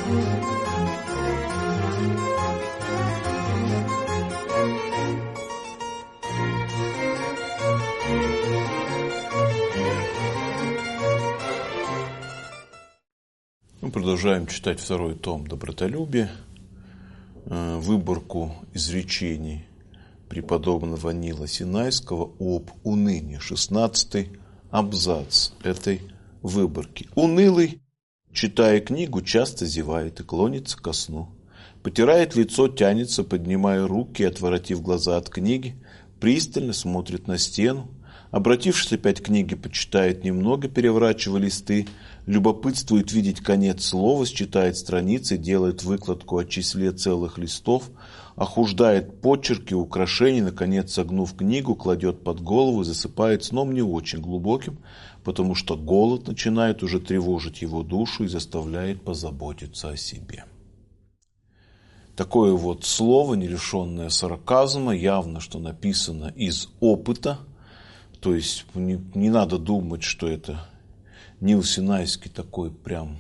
Мы продолжаем читать второй том «Добротолюбие», выборку изречений преподобного Нила Синайского об унынии, 16-й абзац этой выборки. Унылый, читая книгу, часто зевает и клонится ко сну. Потирает лицо, тянется, поднимая руки, отворотив глаза от книги, пристально смотрит на стену. Обратившись опять к книге, почитает немного, переворачивая листы, любопытствует видеть конец слова, считает страницы, делает выкладку о числе целых листов, охуждает почерки, украшения, наконец, согнув книгу, кладет под голову и засыпает сном не очень глубоким, потому что голод начинает уже тревожить его душу и заставляет позаботиться о себе. Такое вот слово, не лишенное сарказма, явно, что написано из опыта. То есть не надо думать, что это Нил Синайский такой прям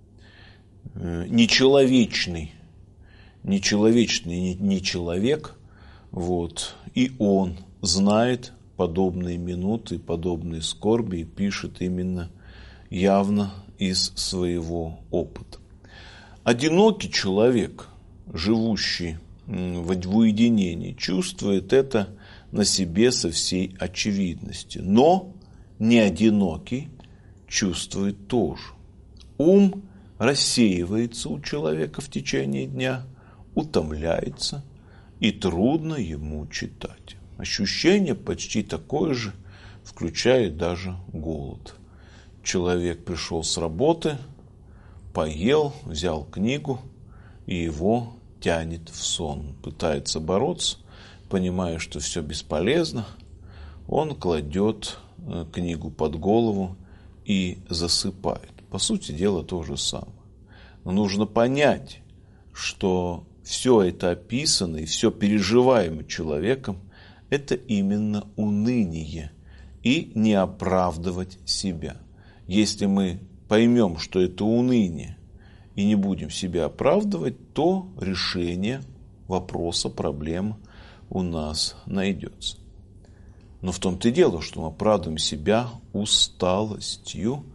нечеловечный не человек. Вот. И он знает подобные минуты, подобные скорби и пишет именно явно из своего опыта. Одинокий человек, живущий в уединении, чувствует это на себе со всей очевидностью. Но не одинокий чувствует тоже. Ум рассеивается у человека в течение дня, утомляется, и трудно ему читать. Ощущение почти такое же, включает даже голод. Человек пришел с работы, поел, взял книгу, и его тянет в сон. Пытается бороться, понимая, что все бесполезно, он кладет книгу под голову и засыпает. По сути дела то же самое. Но нужно понять, что все это описано и все переживаемое человеком – это именно уныние, и не оправдывать себя. Если мы поймем, что это уныние, и не будем себя оправдывать, то решение вопроса, проблемы у нас найдется. Но в том-то и дело, что мы оправдываем себя усталостью.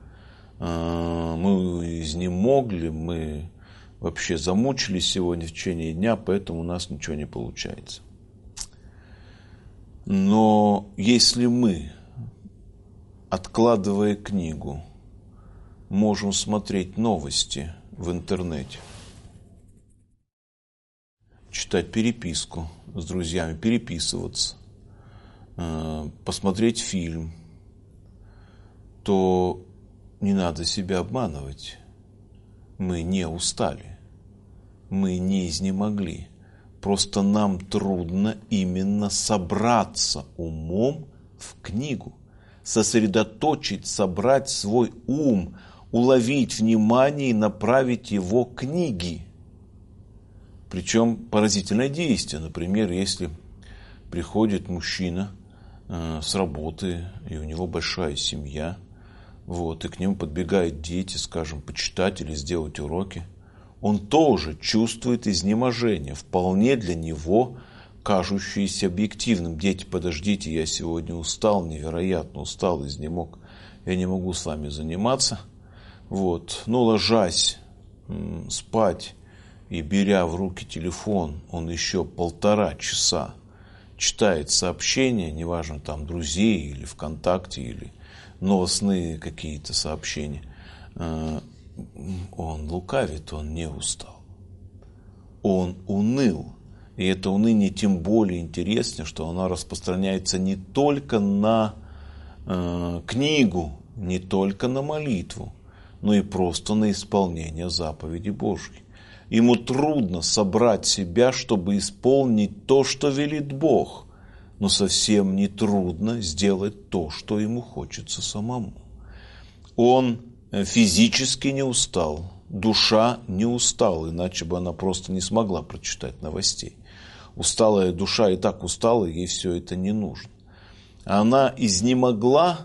Мы изнемогли, мы вообще замучились сегодня в течение дня, поэтому у нас ничего не получается. Но если мы, откладывая книгу, можем смотреть новости в интернете, читать переписку с друзьями, переписываться, посмотреть фильм, то не надо себя обманывать. Мы не устали, мы не изнемогли. Просто нам трудно именно собраться умом в книгу, сосредоточить, собрать свой ум, уловить внимание и направить его к книге. Причем поразительное действие. Например, если приходит мужчина с работы, и у него большая семья, вот, и к нему подбегают дети, скажем, почитать или сделать уроки, он тоже чувствует изнеможение, вполне для него кажущееся объективным. Дети, подождите, я сегодня устал, невероятно устал, изнемог, я не могу с вами заниматься. Вот. Но ложась спать и беря в руки телефон, он еще 1,5 часа читает сообщения, неважно, там, друзей или ВКонтакте, или новостные какие-то сообщения. Он лукавит, он не устал. Он уныл. И это уныние тем более интереснее, что оно распространяется не только на книгу, не только на молитву, но и просто на исполнение заповедей Божьей. Ему трудно собрать себя, чтобы исполнить то, что велит Бог, но совсем не трудно сделать то, что ему хочется самому. Он физически не устал, душа не устала, иначе бы она просто не смогла прочитать новостей. Усталая душа и так устала, ей все это не нужно. Она изнемогла,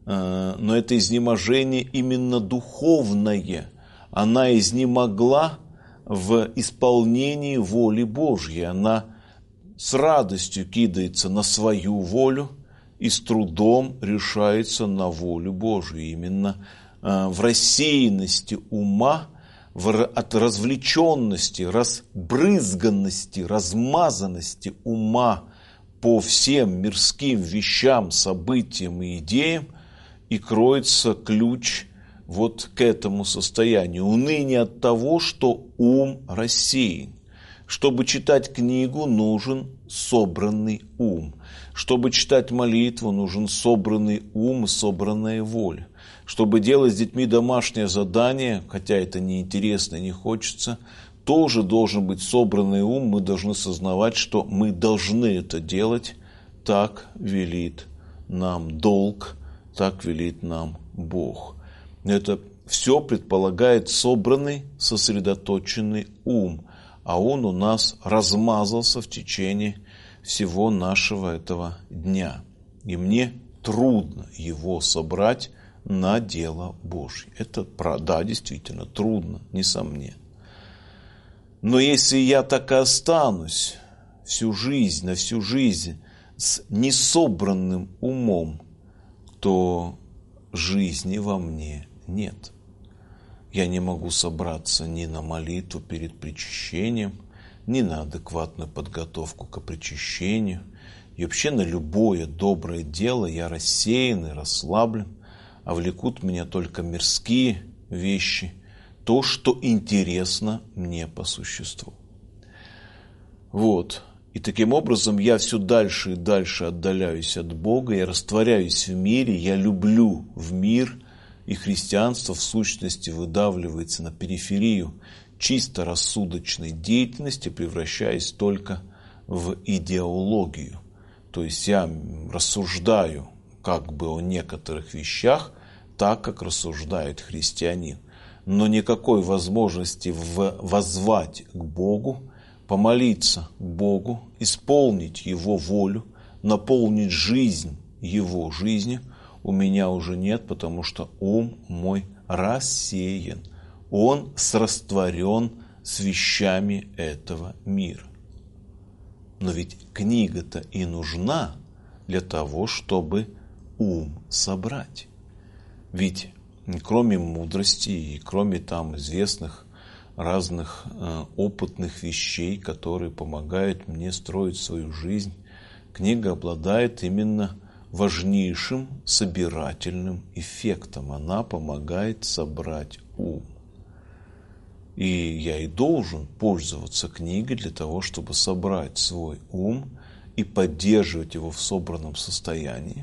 но это изнеможение именно духовное. Она изнемогла в исполнении воли Божьей. Она с радостью кидается на свою волю и с трудом решается на волю Божию. Именно в рассеянности ума, от развлеченности, разбрызганности, размазанности ума по всем мирским вещам, событиям и идеям и кроется ключ вот к этому состоянию. Уныние от того, что ум рассеян. Чтобы читать книгу, нужен собранный ум. Чтобы читать молитву, нужен собранный ум и собранная воля. Чтобы делать с детьми домашнее задание, хотя это неинтересно и не хочется, тоже должен быть собранный ум. Мы должны сознавать, что мы должны это делать. Так велит нам долг, так велит нам Бог. Это все предполагает собранный, сосредоточенный ум. А он у нас размазался в течение всего нашего этого дня. И мне трудно его собрать на дело Божье. Это, да, действительно, трудно, несомненно. Но если я так и останусь всю жизнь, на всю жизнь с несобранным умом, то жизни во мне нет. Я не могу собраться ни на молитву перед причащением, ни на адекватную подготовку к причащению. И вообще на любое доброе дело я рассеян и расслаблен, а влекут меня только мирские вещи, то, что интересно мне по существу. Вот. И таким образом я все дальше и дальше отдаляюсь от Бога, я растворяюсь в мире, я люблю в мир, и христианство в сущности выдавливается на периферию чисто рассудочной деятельности, превращаясь только в идеологию. То есть я рассуждаю как бы о некоторых вещах, так как рассуждает христианин. Но никакой возможности воззвать к Богу, помолиться к Богу, исполнить Его волю, наполнить жизнь Его жизнью у меня уже нет, потому что ум мой рассеян. Он срастворен с вещами этого мира. Но ведь книга-то и нужна для того, чтобы ум собрать. Ведь кроме мудрости и кроме там известных разных опытных вещей, которые помогают мне строить свою жизнь, книга обладает именно важнейшим собирательным эффектом. Она помогает собрать ум. И я и должен пользоваться книгой для того, чтобы собрать свой ум и поддерживать его в собранном состоянии,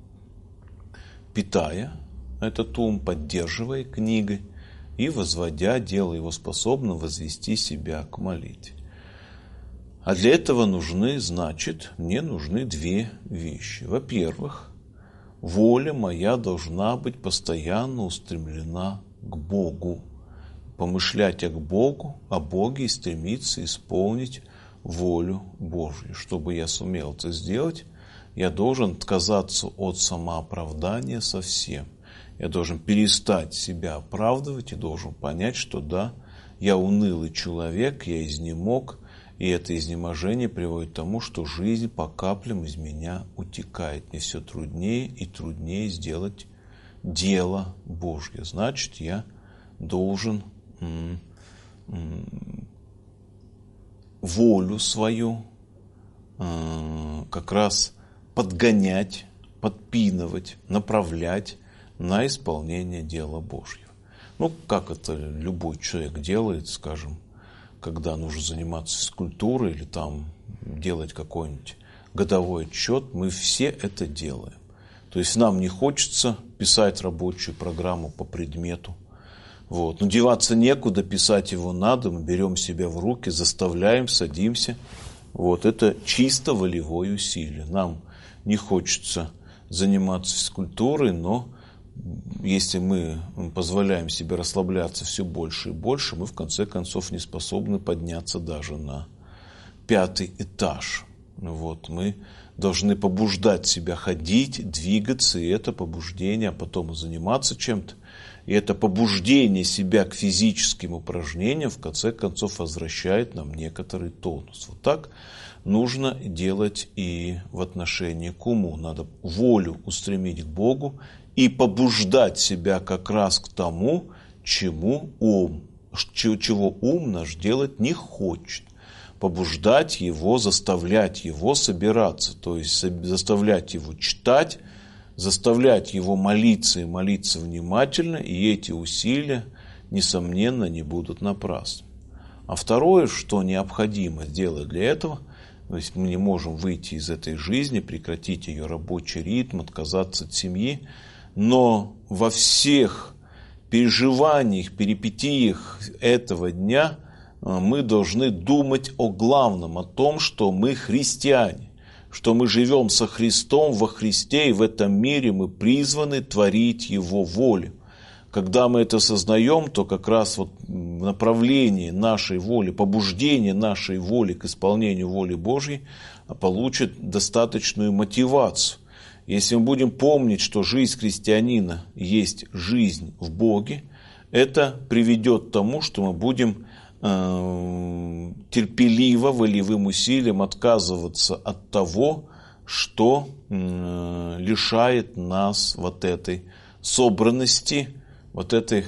питая этот ум, поддерживая книгой и возводя, делая его способным возвести себя к молитве. А для этого мне нужны две вещи. Во-первых, воля моя должна быть постоянно устремлена к Богу. Помышлять о Боге и стремиться исполнить волю Божью. Чтобы я сумел это сделать, я должен отказаться от самооправдания совсем. Я должен перестать себя оправдывать и должен понять, что да, я унылый человек, я изнемог, и это изнеможение приводит к тому, что жизнь по каплям из меня утекает. Мне все труднее и труднее сделать дело Божье. Значит, я должен волю свою как раз подгонять, подпинывать, направлять на исполнение дела Божьего. Ну, как это любой человек делает, скажем, когда нужно заниматься физкультурой или там делать какой-нибудь годовой отчет, мы все это делаем. То есть нам не хочется писать рабочую программу по предмету. Вот. Но деваться некуда, писать его надо, мы берем себя в руки, заставляем, садимся. Вот. Это чисто волевое усилие. Нам не хочется заниматься физкультурой, но если мы позволяем себе расслабляться все больше и больше, мы в конце концов не способны подняться даже на 5-й этаж. Вот. Мы должны побуждать себя ходить, двигаться, и это побуждение, а потом заниматься чем-то. И это побуждение себя к физическим упражнениям в конце концов возвращает нам некоторый тонус. Вот так нужно делать и в отношении к уму. Надо волю устремить к Богу и побуждать себя как раз к тому, чего ум наш делать не хочет. Побуждать его, заставлять его собираться, то есть заставлять его читать, заставлять его молиться и молиться внимательно, и эти усилия, несомненно, не будут напрасны. А второе, что необходимо сделать для этого, то есть мы не можем выйти из этой жизни, прекратить ее рабочий ритм, отказаться от семьи, но во всех переживаниях, перипетиях этого дня мы должны думать о главном, о том, что мы христиане, что мы живем со Христом во Христе, и в этом мире мы призваны творить Его волю. Когда мы это осознаем, то как раз вот направление нашей воли, побуждение нашей воли к исполнению воли Божьей получит достаточную мотивацию. Если мы будем помнить, что жизнь христианина есть жизнь в Боге, это приведет к тому, что мы будем терпеливо, волевым усилием отказываться от того, что лишает нас вот этой собранности, вот этой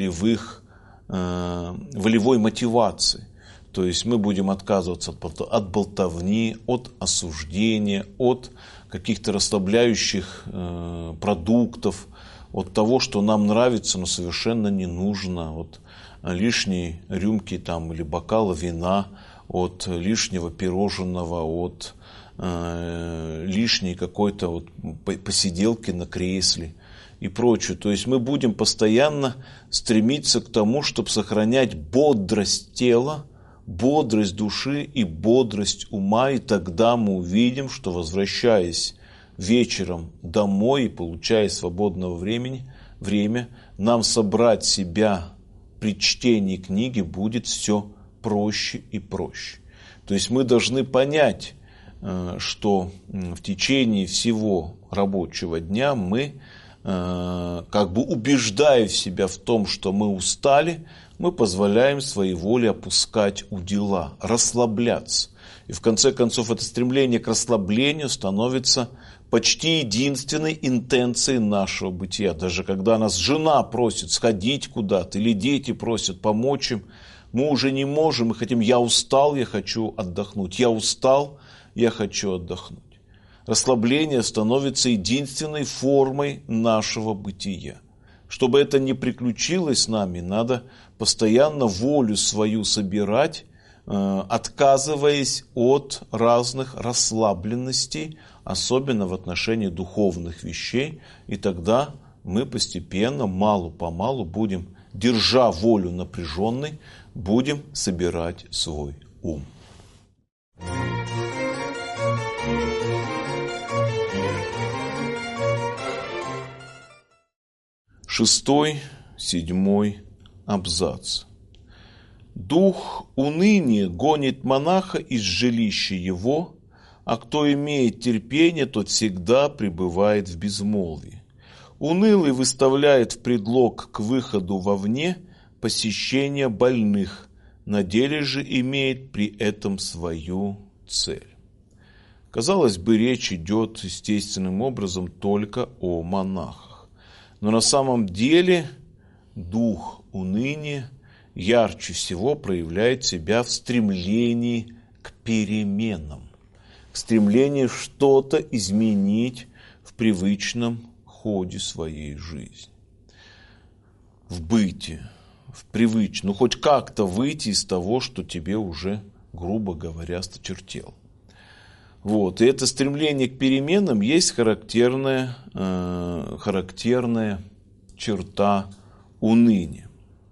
волевой мотивации. То есть мы будем отказываться от болтовни, от осуждения, от каких-то расслабляющих продуктов, от того, что нам нравится, но совершенно не нужно, от лишней рюмки там, или бокала вина, от лишнего пирожного, от лишней какой-то вот посиделки на кресле и прочее. То есть мы будем постоянно стремиться к тому, чтобы сохранять бодрость тела, бодрость души и бодрость ума, и тогда мы увидим, что, возвращаясь вечером домой и получая свободного время, нам собрать себя при чтении книги будет все проще и проще. То есть мы должны понять, что в течение всего рабочего дня мы, как бы убеждая себя в том, что мы устали, мы позволяем своей воле опускать удила, расслабляться. И в конце концов это стремление к расслаблению становится почти единственной интенцией нашего бытия. Даже когда нас жена просит сходить куда-то, или дети просят помочь им, мы уже не можем, мы хотим: я устал, я хочу отдохнуть, я устал, я хочу отдохнуть. Расслабление становится единственной формой нашего бытия. Чтобы это не приключилось с нами, надо постоянно волю свою собирать, отказываясь от разных расслабленностей, особенно в отношении духовных вещей, и тогда мы постепенно, мало-помалу будем, держа волю напряженной, будем собирать свой ум. Шестой, 7 абзац. Дух уныния гонит монаха из жилища его, а кто имеет терпение, тот всегда пребывает в безмолвии. Унылый выставляет в предлог к выходу вовне посещение больных, на деле же имеет при этом свою цель. Казалось бы, речь идет естественным образом только о монахах. Но на самом деле дух уныния ярче всего проявляет себя в стремлении к переменам, к стремлению что-то изменить в привычном ходе своей жизни, в быте, в привычном, хоть как-то выйти из того, что тебе уже, грубо говоря, осточертело. Вот. И это стремление к переменам есть характерная черта уныния.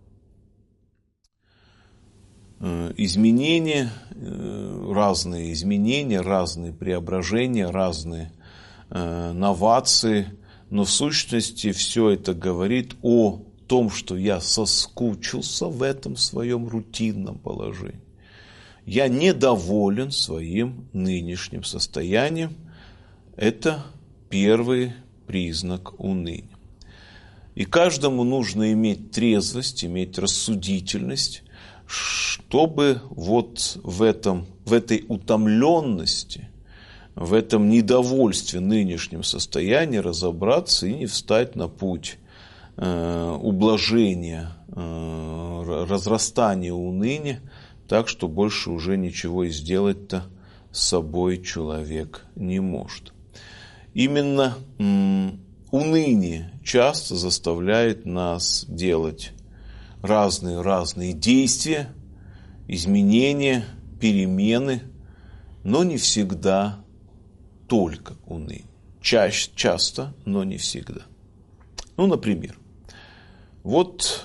Разные преображения, разные новации, но в сущности все это говорит о том, что я соскучился в этом своем рутинном положении. Я недоволен своим нынешним состоянием. Это первый признак уныния. И каждому нужно иметь трезвость, иметь рассудительность, чтобы вот в этой утомленности, в этом недовольстве нынешнем состоянии разобраться и не встать на путь ублажения, разрастания уныния, так что больше уже ничего и сделать-то с собой человек не может. Именно уныние часто заставляет нас делать разные действия, изменения, перемены, но не всегда только уныние. Часто, но не всегда. Ну, например, вот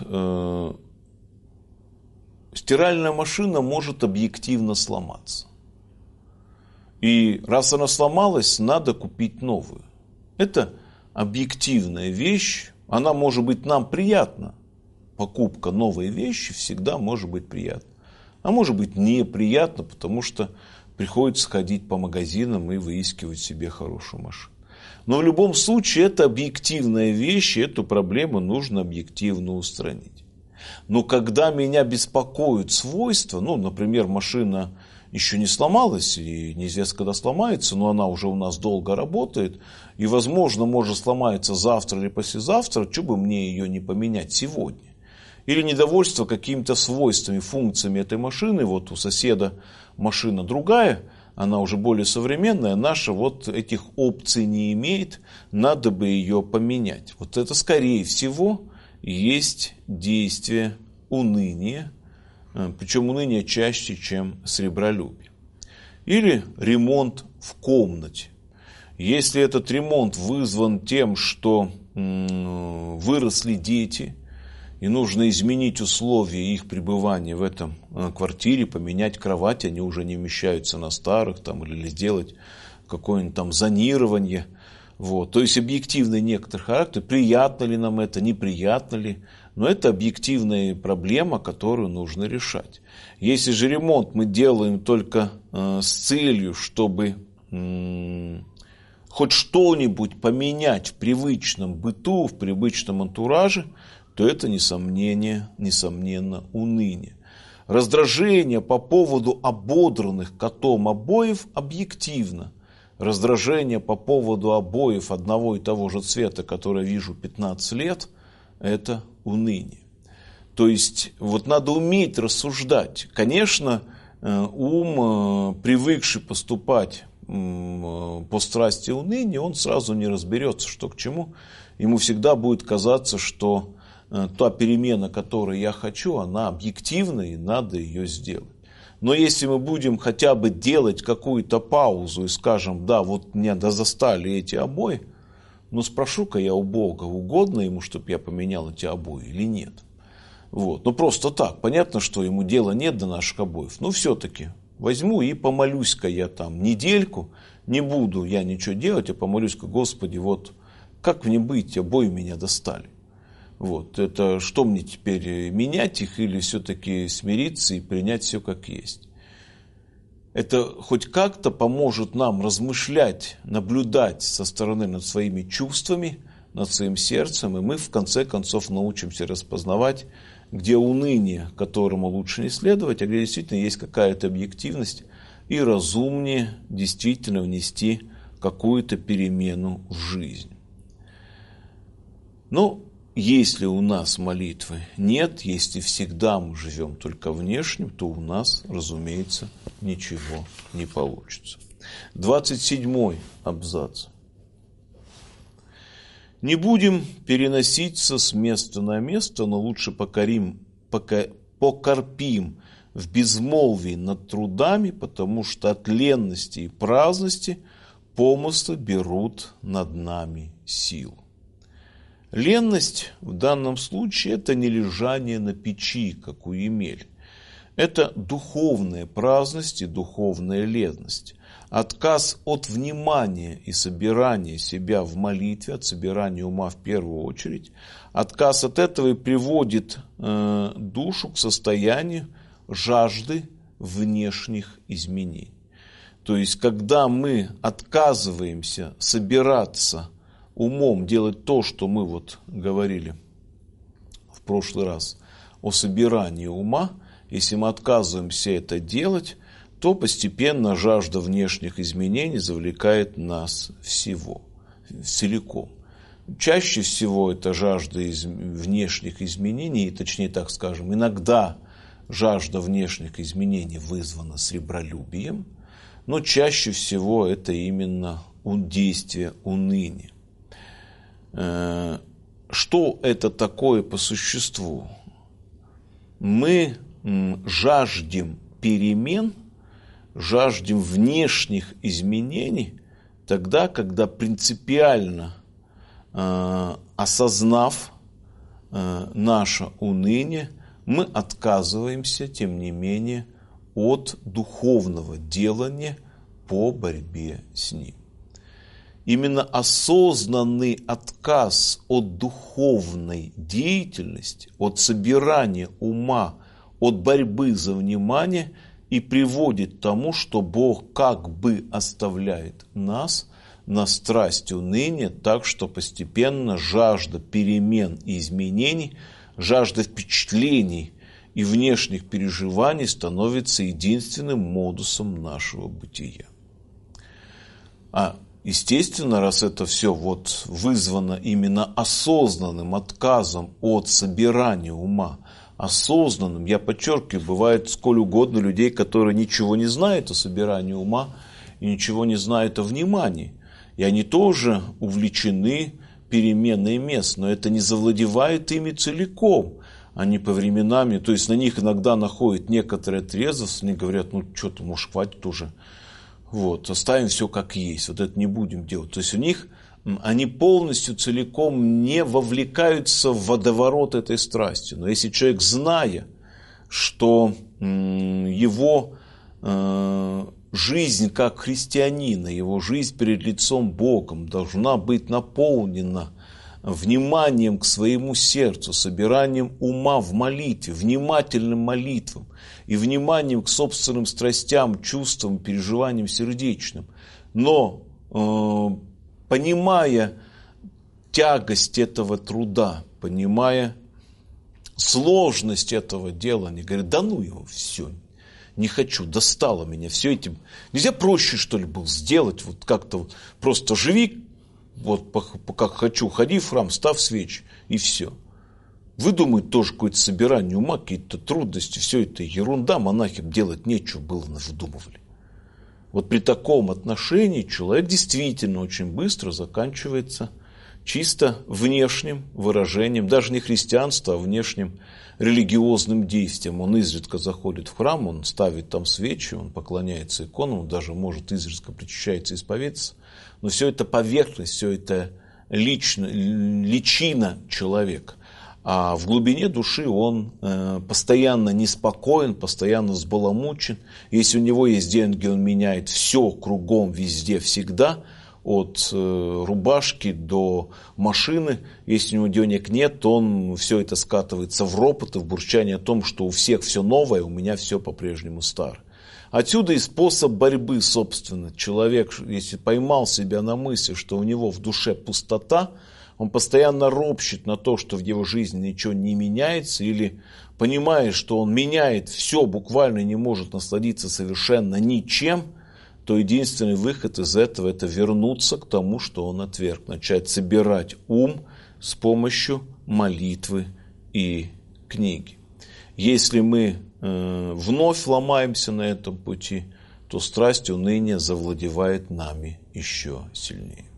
стиральная машина может объективно сломаться. И раз она сломалась, надо купить новую. Это объективная вещь, она может быть нам приятна. Покупка новой вещи всегда может быть приятна. А может быть неприятно, потому что приходится ходить по магазинам и выискивать себе хорошую машину. Но в любом случае это объективная вещь, и эту проблему нужно объективно устранить. Но когда меня беспокоят свойства, например, машина еще не сломалась, и неизвестно, когда сломается, но она уже у нас долго работает, и, возможно, может сломаться завтра или послезавтра, что бы мне ее не поменять сегодня? Или недовольство какими-то свойствами, функциями этой машины, вот у соседа машина другая, она уже более современная, наша вот этих опций не имеет, надо бы ее поменять. Вот это, скорее всего, есть действие уныния, причем уныние чаще, чем сребролюбие. Или ремонт в комнате. Если этот ремонт вызван тем, что выросли дети, и нужно изменить условия их пребывания в этом квартире, поменять кровать, они уже не вмещаются на старых, или сделать какое-нибудь там зонирование. Вот. То есть объективный некоторый характер, приятно ли нам это, неприятно ли, но это объективная проблема, которую нужно решать. Если же ремонт мы делаем только с целью, чтобы хоть что-нибудь поменять в привычном быту, в привычном антураже, то это, несомненно, уныние. Раздражение по поводу ободранных котом обоев объективно. Раздражение по поводу обоев одного и того же цвета, который я вижу 15 лет, это уныние. То есть, вот надо уметь рассуждать. Конечно, ум, привыкший поступать по страсти уныния, он сразу не разберется, что к чему. Ему всегда будет казаться, что та перемена, которую я хочу, она объективна, и надо ее сделать. Но если мы будем хотя бы делать какую-то паузу и скажем, да, вот меня застали эти обои, спрошу-ка я у Бога, угодно ему, чтобы я поменял эти обои или нет. Вот. Просто так. Понятно, что ему дела нет до наших обоев. Но все-таки возьму и помолюсь-ка я недельку, не буду я ничего делать, а помолюсь-ка, Господи, вот как мне быть, обои меня достали. Вот, это что мне теперь, менять их или все-таки смириться и принять все как есть? Это хоть как-то поможет нам размышлять, наблюдать со стороны над своими чувствами, над своим сердцем, и мы в конце концов научимся распознавать, где уныние, которому лучше не следовать, а где действительно есть какая-то объективность, и разумнее действительно внести какую-то перемену в жизнь. Если у нас молитвы нет, если всегда мы живем только внешним, то у нас, разумеется, ничего не получится. 27-й абзац. Не будем переноситься с места на место, но лучше покорпим в безмолвии над трудами, потому что от ленности и праздности помыслы берут над нами силу. Ленность в данном случае это не лежание на печи, как у Емель. Это духовная праздность и духовная ленность. Отказ от внимания и собирания себя в молитве, от собирания ума в первую очередь. Отказ от этого и приводит душу к состоянию жажды внешних изменений. То есть, когда мы отказываемся собираться умом, делать то, что мы говорили прошлый раз о собирании ума, если мы отказываемся это делать, то постепенно жажда внешних изменений завлекает нас всего, целиком. Чаще всего это жажда внешних изменений, точнее так скажем, иногда жажда внешних изменений вызвана сребролюбием, но чаще всего это именно действие уныния. Что это такое по существу? Мы жаждем перемен, жаждем внешних изменений тогда, когда принципиально осознав наше уныние, мы отказываемся, тем не менее, от духовного делания по борьбе с ним. Именно осознанный отказ от духовной деятельности, от собирания ума, от борьбы за внимание и приводит к тому, что Бог как бы оставляет нас на страсть уныния, так что постепенно жажда перемен и изменений, жажда впечатлений и внешних переживаний становится единственным модусом нашего бытия. Естественно, раз это все вызвано именно осознанным отказом от собирания ума, осознанным, я подчеркиваю, бывает сколь угодно людей, которые ничего не знают о собирании ума и ничего не знают о внимании. И они тоже увлечены переменой мест, но это не завладевает ими целиком. Они по временами, то есть на них иногда находят некоторые трезвость, они говорят, что-то, может, хватит уже. Оставим все как есть, это не будем делать. То есть у них, они полностью, целиком не вовлекаются в водоворот этой страсти. Но если человек, зная, что его жизнь как христианина, его жизнь перед лицом Богом должна быть наполнена вниманием к своему сердцу, собиранием ума в молитве, внимательным молитвам и вниманием к собственным страстям, чувствам, переживаниям сердечным. Но, понимая тягость этого труда, понимая сложность этого дела, они говорят, да ну его, все, не хочу, достало меня все этим. Нельзя проще, что ли, было сделать, как-то просто живи, как хочу, ходи в храм, ставь свечи, и все. Выдумают тоже какое-то собирание ума, какие-то трудности, все это ерунда, монахам делать нечего было, выдумывали. При таком отношении человек действительно очень быстро заканчивается чисто внешним выражением, даже не христианства, а внешним религиозным действием. Он изредка заходит в храм, он ставит там свечи, он поклоняется иконам, он даже может изредка причащаться и исповедаться. Но все это поверхность, все это личина человека. А в глубине души он постоянно неспокоен, постоянно взбаламучен. Если у него есть деньги, он меняет все кругом, везде, всегда. От рубашки до машины. Если у него денег нет, то он все это скатывается в ропот и в бурчание о том, что у всех все новое, у меня все по-прежнему старое. Отсюда и способ борьбы, собственно. Человек, если поймал себя на мысли, что у него в душе пустота, он постоянно ропщет на то, что в его жизни ничего не меняется, или понимает, что он меняет все, буквально не может насладиться совершенно ничем, то единственный выход из этого – это вернуться к тому, что он отверг, начать собирать ум с помощью молитвы и книги. Если мы вновь ломаемся на этом пути, то страсть уныния завладевает нами еще сильнее.